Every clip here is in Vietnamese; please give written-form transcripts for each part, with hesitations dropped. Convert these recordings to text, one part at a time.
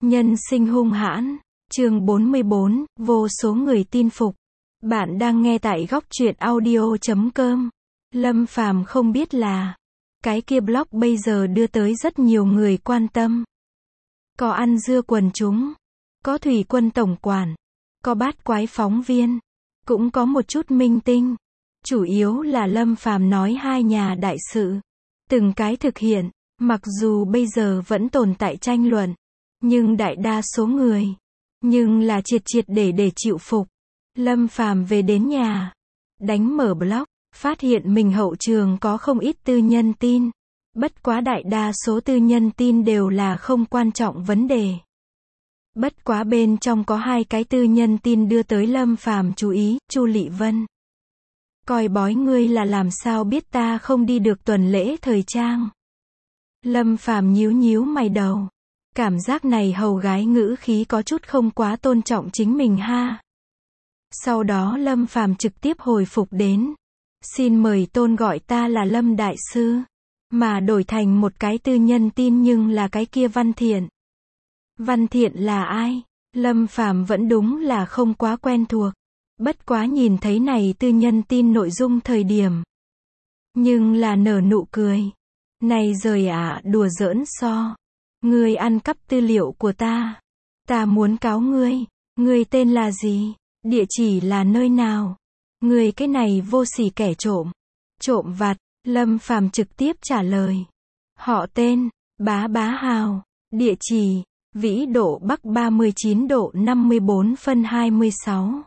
Nhân sinh hung hãn, chương 44, vô số người tin phục. Bạn đang nghe tại góc truyện audio.com. Lâm Phàm không biết là, cái kia blog bây giờ đưa tới rất nhiều người quan tâm. Có ăn dưa quần chúng, có thủy quân tổng quản, có bát quái phóng viên, cũng có một chút minh tinh. Chủ yếu là Lâm Phàm nói hai nhà đại sự, từng cái thực hiện, mặc dù bây giờ vẫn tồn tại tranh luận, nhưng đại đa số người, nhưng là triệt để chịu phục. Lâm Phàm về đến nhà, đánh mở blog, phát hiện mình hậu trường có không ít tư nhân tin. Bất quá đại đa số tư nhân tin đều là không quan trọng vấn đề. Bất quá bên trong có hai cái tư nhân tin đưa tới Lâm Phàm chú ý. Chu Lị Vân: coi bói ngươi là làm sao biết ta không đi được tuần lễ thời trang. Lâm Phàm nhíu mày đầu. Cảm giác này hầu gái ngữ khí có chút không quá tôn trọng chính mình ha. Sau đó Lâm Phàm trực tiếp hồi phục đến: xin mời tôn gọi ta là Lâm Đại Sư. Mà đổi thành một cái tư nhân tin nhưng là cái kia Văn Thiện. Văn Thiện là ai? Lâm Phàm vẫn đúng là không quá quen thuộc. Bất quá nhìn thấy này tư nhân tin nội dung thời điểm, nhưng là nở nụ cười. Này giời ạ, đùa giỡn so. Ngươi ăn cắp tư liệu của ta. Ta muốn cáo ngươi. Ngươi tên là gì? Địa chỉ là nơi nào? Ngươi cái này vô sỉ kẻ trộm. Trộm vặt. Lâm Phàm trực tiếp trả lời. Họ tên, Bá Hào. Địa chỉ, Vĩ độ Bắc 39 độ 54 phân 26.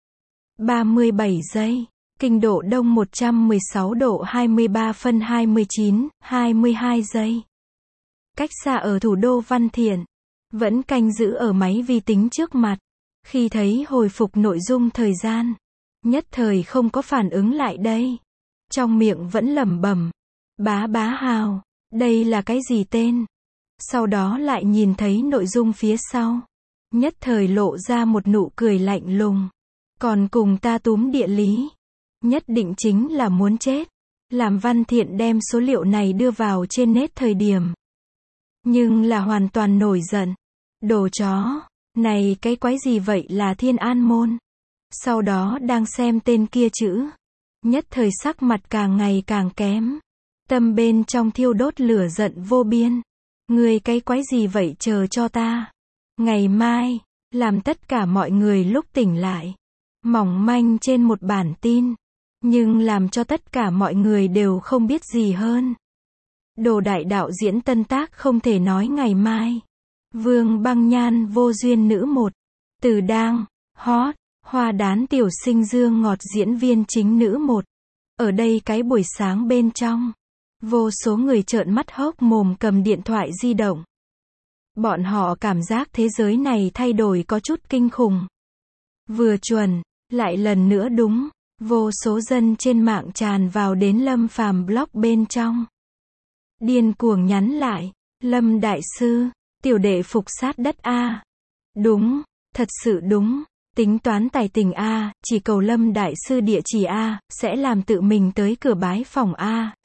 37 giây. Kinh độ Đông 116 độ 23 phân 29, 22 giây. Cách xa ở thủ đô Văn Thiện. Vẫn canh giữ ở máy vi tính trước mặt. Khi thấy hồi phục nội dung thời gian, nhất thời không có phản ứng lại đây. Trong miệng vẫn lẩm bẩm. Bá Hào, đây là cái gì tên? Sau đó lại nhìn thấy nội dung phía sau. Nhất thời lộ ra một nụ cười lạnh lùng. Còn cùng ta túm địa lý. Nhất định chính là muốn chết. Làm Văn Thiện đem số liệu này đưa vào trên net thời điểm, nhưng là hoàn toàn nổi giận. Đồ chó, này cái quái gì vậy là Thiên An Môn? Sau đó đang xem tên kia chữ, nhất thời sắc mặt càng ngày càng kém. Tâm bên trong thiêu đốt lửa giận vô biên. Người cái quái gì vậy, chờ cho ta. Ngày mai, làm tất cả mọi người lúc tỉnh lại. Mỏng manh trên một bản tin. Nhưng làm cho tất cả mọi người đều không biết gì hơn. Đồ đại đạo diễn tân tác không thể nói ngày mai. Vương Băng Nhan vô duyên nữ 1. Từ đang, hot, hoa đán tiểu sinh dương ngọt diễn viên chính nữ 1. Ở đây cái buổi sáng bên trong, vô số người trợn mắt hốc mồm cầm điện thoại di động. Bọn họ cảm giác thế giới này thay đổi có chút kinh khủng. Vừa chuẩn, lại lần nữa đúng. Vô số dân trên mạng tràn vào đến Lâm Phàm blog bên trong. Điên cuồng nhắn lại. Lâm Đại Sư, tiểu đệ phục sát đất A. Đúng, thật sự đúng. Tính toán tài tình A, chỉ cầu Lâm Đại Sư địa chỉ A, sẽ làm tự mình tới cửa bái phòng A,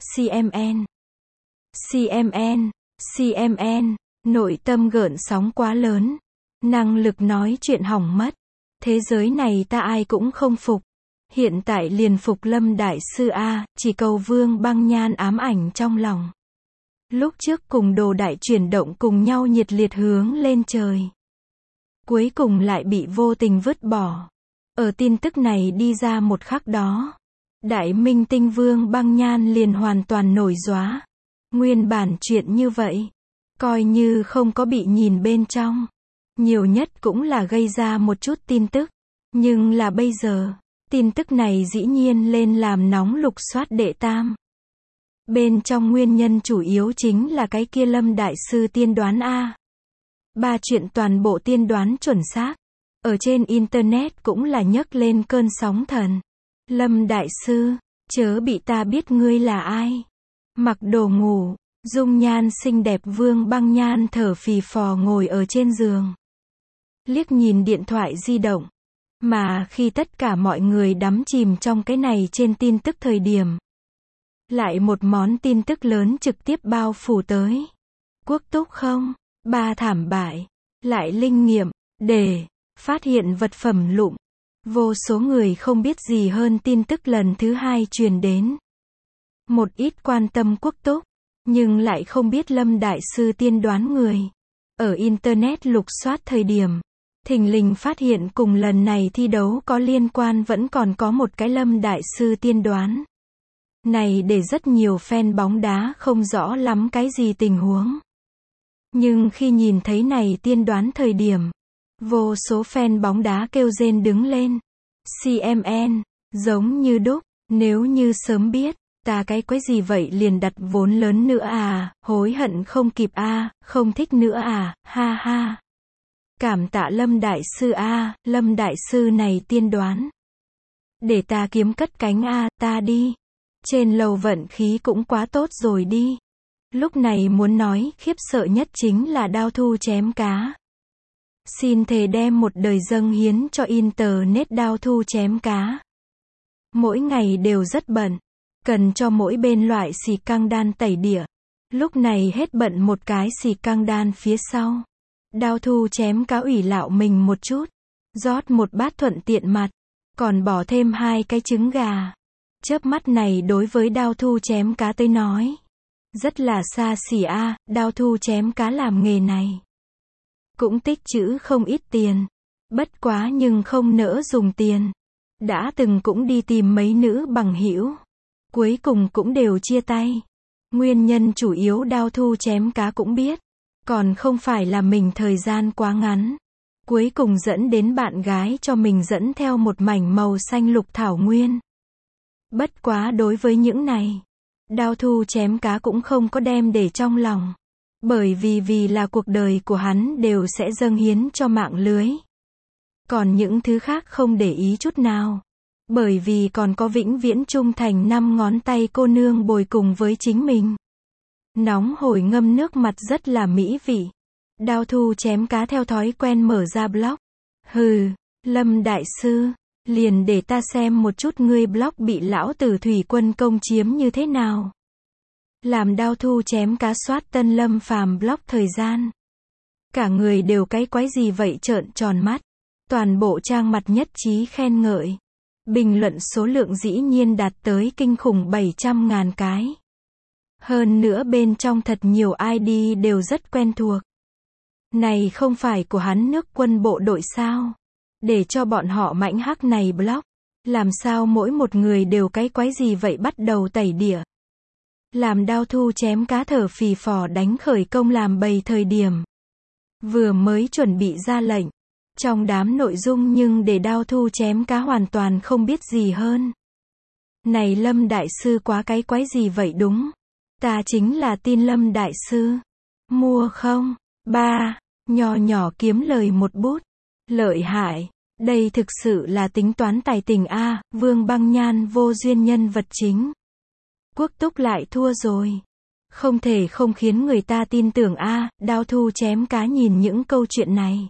CMN, nội tâm gợn sóng quá lớn. Năng lực nói chuyện hỏng mất. Thế giới này ta ai cũng không phục. Hiện tại liền phục Lâm Đại Sư A, chỉ cầu Vương Băng Nhan ám ảnh trong lòng. Lúc trước cùng đồ đại chuyển động cùng nhau nhiệt liệt hướng lên trời. Cuối cùng lại bị vô tình vứt bỏ. Ở tin tức này đi ra một khắc đó, đại minh tinh Vương Băng Nhan liền hoàn toàn nổi gióa. Nguyên bản chuyện như vậy, coi như không có bị nhìn bên trong. Nhiều nhất cũng là gây ra một chút tin tức. Nhưng là bây giờ, tin tức này dĩ nhiên lên làm nóng lục soát đệ tam. Bên trong nguyên nhân chủ yếu chính là cái kia Lâm Đại Sư tiên đoán A. 3 chuyện toàn bộ tiên đoán chuẩn xác. Ở trên internet cũng là nhấc lên cơn sóng thần. Lâm Đại Sư, chớ bị ta biết ngươi là ai. Mặc đồ ngủ, dung nhan xinh đẹp Vương Băng Nhan thở phì phò ngồi ở trên giường. Liếc nhìn điện thoại di động. Mà khi tất cả mọi người đắm chìm trong cái này trên tin tức thời điểm, lại một món tin tức lớn trực tiếp bao phủ tới. Quốc Túc không? 3 thảm bại. lại linh nghiệm, để phát hiện vật phẩm lụm. Vô số người không biết gì hơn tin tức lần thứ hai truyền đến. Một ít quan tâm quốc túc, nhưng lại không biết Lâm Đại Sư tiên đoán người. Ở Internet lục soát thời điểm, thình lình phát hiện cùng lần này thi đấu có liên quan vẫn còn có một cái Lâm Đại Sư tiên đoán. Này để rất nhiều fan bóng đá không rõ lắm cái gì tình huống. Nhưng khi nhìn thấy này tiên đoán thời điểm, vô số fan bóng đá kêu rên đứng lên. CMN, giống như đúc, nếu như sớm biết, ta cái quái gì vậy liền đặt vốn lớn nữa à, hối hận không kịp à, không thích nữa à, ha ha. Cảm tạ Lâm Đại Sư a, Lâm Đại Sư này tiên đoán. Để ta kiếm cất cánh a, ta đi. Trên lầu vận khí cũng quá tốt rồi đi. Lúc này muốn nói khiếp sợ nhất chính là Đao Thu chém cá. Xin thề đem một đời dâng hiến cho Internet. Đao Thu chém cá. Mỗi ngày đều rất bận. Cần cho mỗi bên loại xì căng đan tẩy đĩa. Lúc này hết bận một cái xì căng đan phía sau. Đao Thu chém cá ủy lạo mình một chút. Rót một bát thuận tiện mặt. Còn bỏ thêm 2 cái trứng gà. Chớp mắt này đối với Đao Thu chém cá tới nói. Rất là xa xỉ a, Đao Thu chém cá làm nghề này. Cũng tích trữ không ít tiền. Bất quá nhưng không nỡ dùng tiền. Đã từng cũng đi tìm mấy nữ bằng hữu. Cuối cùng cũng đều chia tay. Nguyên nhân chủ yếu Đao Thu chém cá cũng biết. Còn không phải là mình thời gian quá ngắn. Cuối cùng dẫn đến bạn gái cho mình dẫn theo một mảnh màu xanh lục thảo nguyên. Bất quá đối với những này, Đao Thu chém cá cũng không có đem để trong lòng. Bởi vì là cuộc đời của hắn đều sẽ dâng hiến cho mạng lưới. Còn những thứ khác không để ý chút nào. Bởi vì còn có vĩnh viễn trung thành 5 ngón tay cô nương bồi cùng với chính mình. Nóng hổi ngâm nước mặt rất là mỹ vị. Đao Thu chém cá theo thói quen mở ra blog. Hừ, Lâm Đại Sư, liền để ta xem một chút ngươi blog bị lão tử thủy quân công chiếm như thế nào. Làm Đao Thu chém cá soát tân Lâm Phàm blog thời gian. Cả người đều cái quái gì vậy trợn tròn mắt. Toàn bộ trang mặt nhất trí khen ngợi. Bình luận số lượng dĩ nhiên đạt tới kinh khủng 700.000 cái. Hơn nữa bên trong thật nhiều ID đều rất quen thuộc. Này không phải của hắn nước quân bộ đội sao? Để cho bọn họ mãnh hắc này block. Làm sao mỗi một người đều cái quái gì vậy bắt đầu tẩy đĩa. Làm Đao Thu chém cá thở phì phò đánh khởi công làm bầy thời điểm. Vừa mới chuẩn bị ra lệnh. Trong đám nội dung nhưng để Đao Thu chém cá hoàn toàn không biết gì hơn. Này Lâm Đại Sư quá cái quái gì vậy đúng? Ta chính là tin Lâm Đại Sư. Mua không? 3. Nhỏ nhỏ kiếm lời một bút. Lợi hại. Đây thực sự là tính toán tài tình a, Vương Băng Nhan vô duyên nhân vật chính. Quốc Túc lại thua rồi. Không thể không khiến người ta tin tưởng a, Đao Thu chém cá nhìn những câu chuyện này.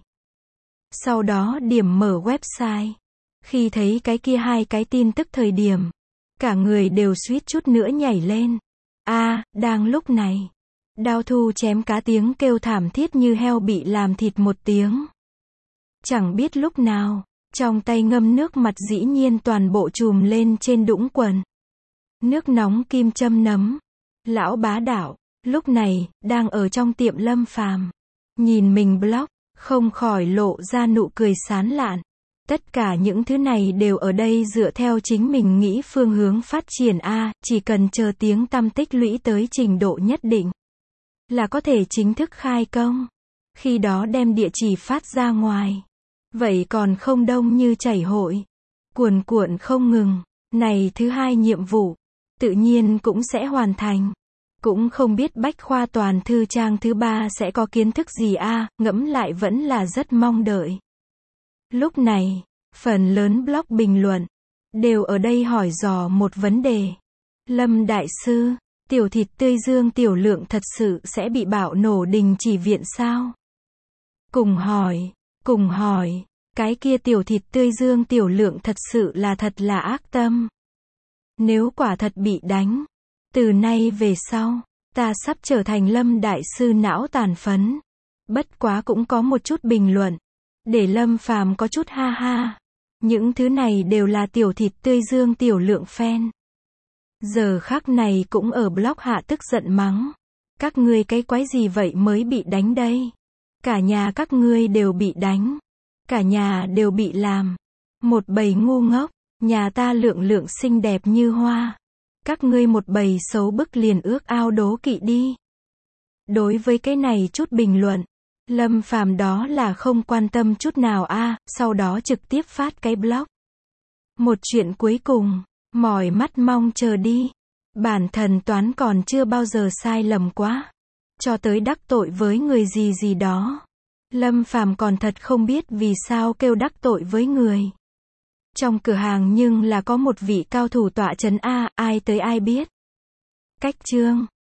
Sau đó điểm mở website. Khi thấy cái kia 2 cái tin tức thời điểm. Cả người đều suýt chút nữa nhảy lên. Đang lúc này. Đao Thu chém cá tiếng kêu thảm thiết như heo bị làm thịt một tiếng. Chẳng biết lúc nào, trong tay ngâm nước mặt dĩ nhiên toàn bộ trùm lên trên đũng quần. Nước nóng kim châm nấm. Lão bá đạo, lúc này, đang ở trong tiệm Lâm Phàm. Nhìn mình blog, không khỏi lộ ra nụ cười sán lạn. Tất cả những thứ này đều ở đây dựa theo chính mình nghĩ phương hướng phát triển chỉ cần chờ tiếng tăm tích lũy tới trình độ nhất định. Là có thể chính thức khai công. Khi đó đem địa chỉ phát ra ngoài. Vậy còn không đông như chảy hội. Cuồn cuộn không ngừng. Này thứ 2 nhiệm vụ. Tự nhiên cũng sẽ hoàn thành. Cũng không biết bách khoa toàn thư trang thứ 3 sẽ có kiến thức gì ngẫm lại vẫn là rất mong đợi. Lúc này, phần lớn blog bình luận. Đều ở đây hỏi dò một vấn đề. Lâm Đại Sư, tiểu thịt tươi Dương Tiểu Lượng thật sự sẽ bị bạo nổ đình chỉ viện sao? Cùng hỏi, cái kia tiểu thịt tươi Dương Tiểu Lượng thật sự là thật là ác tâm. Nếu quả thật bị đánh, từ nay về sau, ta sắp trở thành Lâm Đại Sư não tàn phấn. Bất quá cũng có một chút bình luận. Để Lâm Phàm có chút ha ha. Những thứ này đều là tiểu thịt tươi dương tiểu lượng fan. Giờ khắc này cũng ở blog hạ tức giận mắng. Các ngươi cái quái gì vậy mới bị đánh đây? Cả nhà các ngươi đều bị đánh. Cả nhà đều bị làm. Một bầy ngu ngốc. Nhà ta lượng lượng xinh đẹp như hoa. Các ngươi một bầy xấu bức liền ước ao đố kỵ đi. Đối với cái này chút bình luận, Lâm Phàm đó là không quan tâm chút nào sau đó trực tiếp phát cái blog. Một chuyện cuối cùng, mỏi mắt mong chờ đi. Bản thần toán còn chưa bao giờ sai lầm quá. Cho tới đắc tội với người gì gì đó. Lâm Phàm còn thật không biết vì sao kêu đắc tội với người. Trong cửa hàng nhưng là có một vị cao thủ tọa trấn ai tới ai biết. Cách chương